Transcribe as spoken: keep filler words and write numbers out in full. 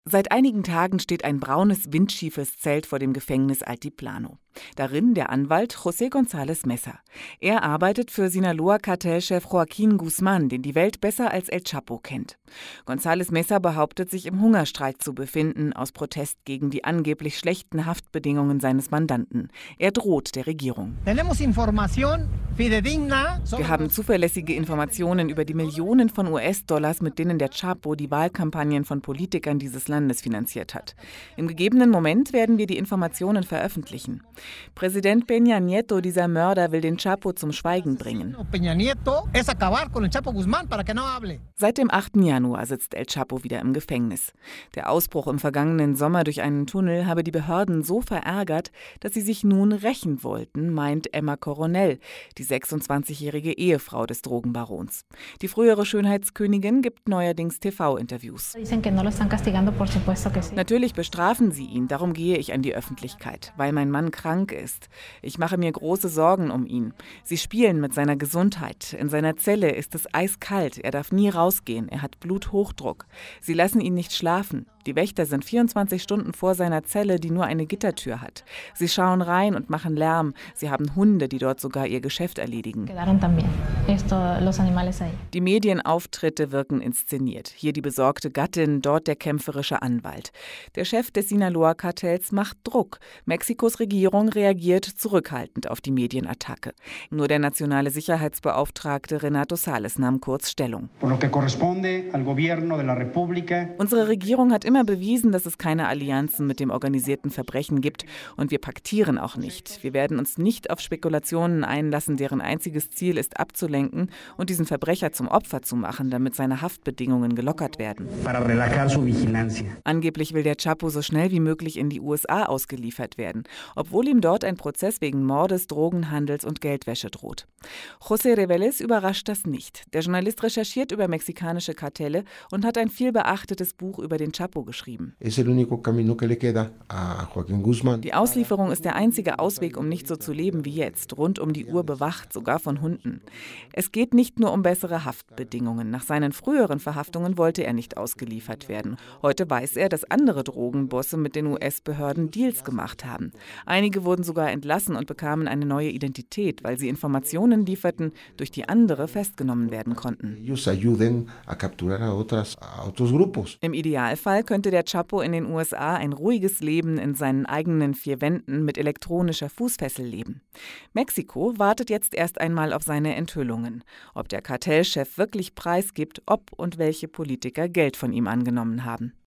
Seit einigen Tagen steht ein braunes, windschiefes Zelt vor dem Gefängnis Altiplano. Darin der Anwalt José González Meza. Er arbeitet für Sinaloa-Kartellchef Joaquín Guzmán, den die Welt besser als El Chapo kennt. González Meza behauptet, sich im Hungerstreik zu befinden, aus Protest gegen die angeblich schlechten Haftbedingungen seines Mandanten. Er droht der Regierung. Wir haben zuverlässige Informationen über die Millionen von U S-Dollars, mit denen der Chapo die Wahlkampagnen von Politikern dieses Landes finanziert hat. Im gegebenen Moment werden wir die Informationen veröffentlichen. Präsident Peña Nieto, dieser Mörder, will den Chapo zum Schweigen bringen. Seit dem achten Januar sitzt El Chapo wieder im Gefängnis. Der Ausbruch im vergangenen Sommer durch einen Tunnel habe die Behörden so verärgert, dass sie sich nun rächen wollten, meint Emma Coronel, die sechsundzwanzigjährige Ehefrau des Drogenbarons. Die frühere Schönheitskönigin gibt neuerdings T V-Interviews. Natürlich bestrafen sie ihn, darum gehe ich an die Öffentlichkeit, weil mein Mann krank ist. Ich mache mir große Sorgen um ihn. Sie spielen mit seiner Gesundheit. In seiner Zelle ist es eiskalt, er darf nie rausgehen, er hat Bluthochdruck. Sie lassen ihn nicht schlafen. Die Wächter sind vierundzwanzig Stunden vor seiner Zelle, die nur eine Gittertür hat. Sie schauen rein und machen Lärm. Sie haben Hunde, die dort sogar ihr Geschäft erledigen. Die Medienauftritte wirken inszeniert. Hier die besorgte Gattin, dort der kämpferische Anwalt. Der Chef des Sinaloa-Kartells macht Druck. Mexikos Regierung reagiert zurückhaltend auf die Medienattacke. Nur der nationale Sicherheitsbeauftragte Renato Sales nahm kurz Stellung. Unsere Regierung hat immer bewiesen, dass es keine Allianzen mit dem organisierten Verbrechen gibt, und wir paktieren auch nicht. Wir werden uns nicht auf Spekulationen einlassen, deren einziges Ziel ist, abzulenken und diesen Verbrecher zum Opfer zu machen, damit seine Haftbedingungen gelockert werden. Angeblich will der Chapo so schnell wie möglich in die U S A ausgeliefert werden, obwohl ihm dort ein Prozess wegen Mordes, Drogenhandels und Geldwäsche droht. José Reveles überrascht das nicht. Der Journalist recherchiert über mexikanische Kartelle und hat ein viel beachtetes Buch über den Chapo geschrieben. Die Auslieferung ist der einzige Ausweg, um nicht so zu leben wie jetzt, rund um die Uhr bewacht, sogar von Hunden. Es geht nicht nur um bessere Haftbedingungen. Nach seinen früheren Verhaftungen wollte er nicht ausgeliefert werden. Heute weiß er, dass andere Drogenbosse mit den U S-Behörden Deals gemacht haben. Einige wurden sogar entlassen und bekamen eine neue Identität, weil sie Informationen lieferten, durch die andere festgenommen werden konnten. Im Idealfall könnte der Chapo in den U S A ein ruhiges Leben in seinen eigenen vier Wänden mit elektronischer Fußfessel leben. Mexiko wartet jetzt erst einmal auf seine Enthüllungen, ob der Kartellchef wirklich preisgibt, ob und welche Politiker Geld von ihm angenommen haben.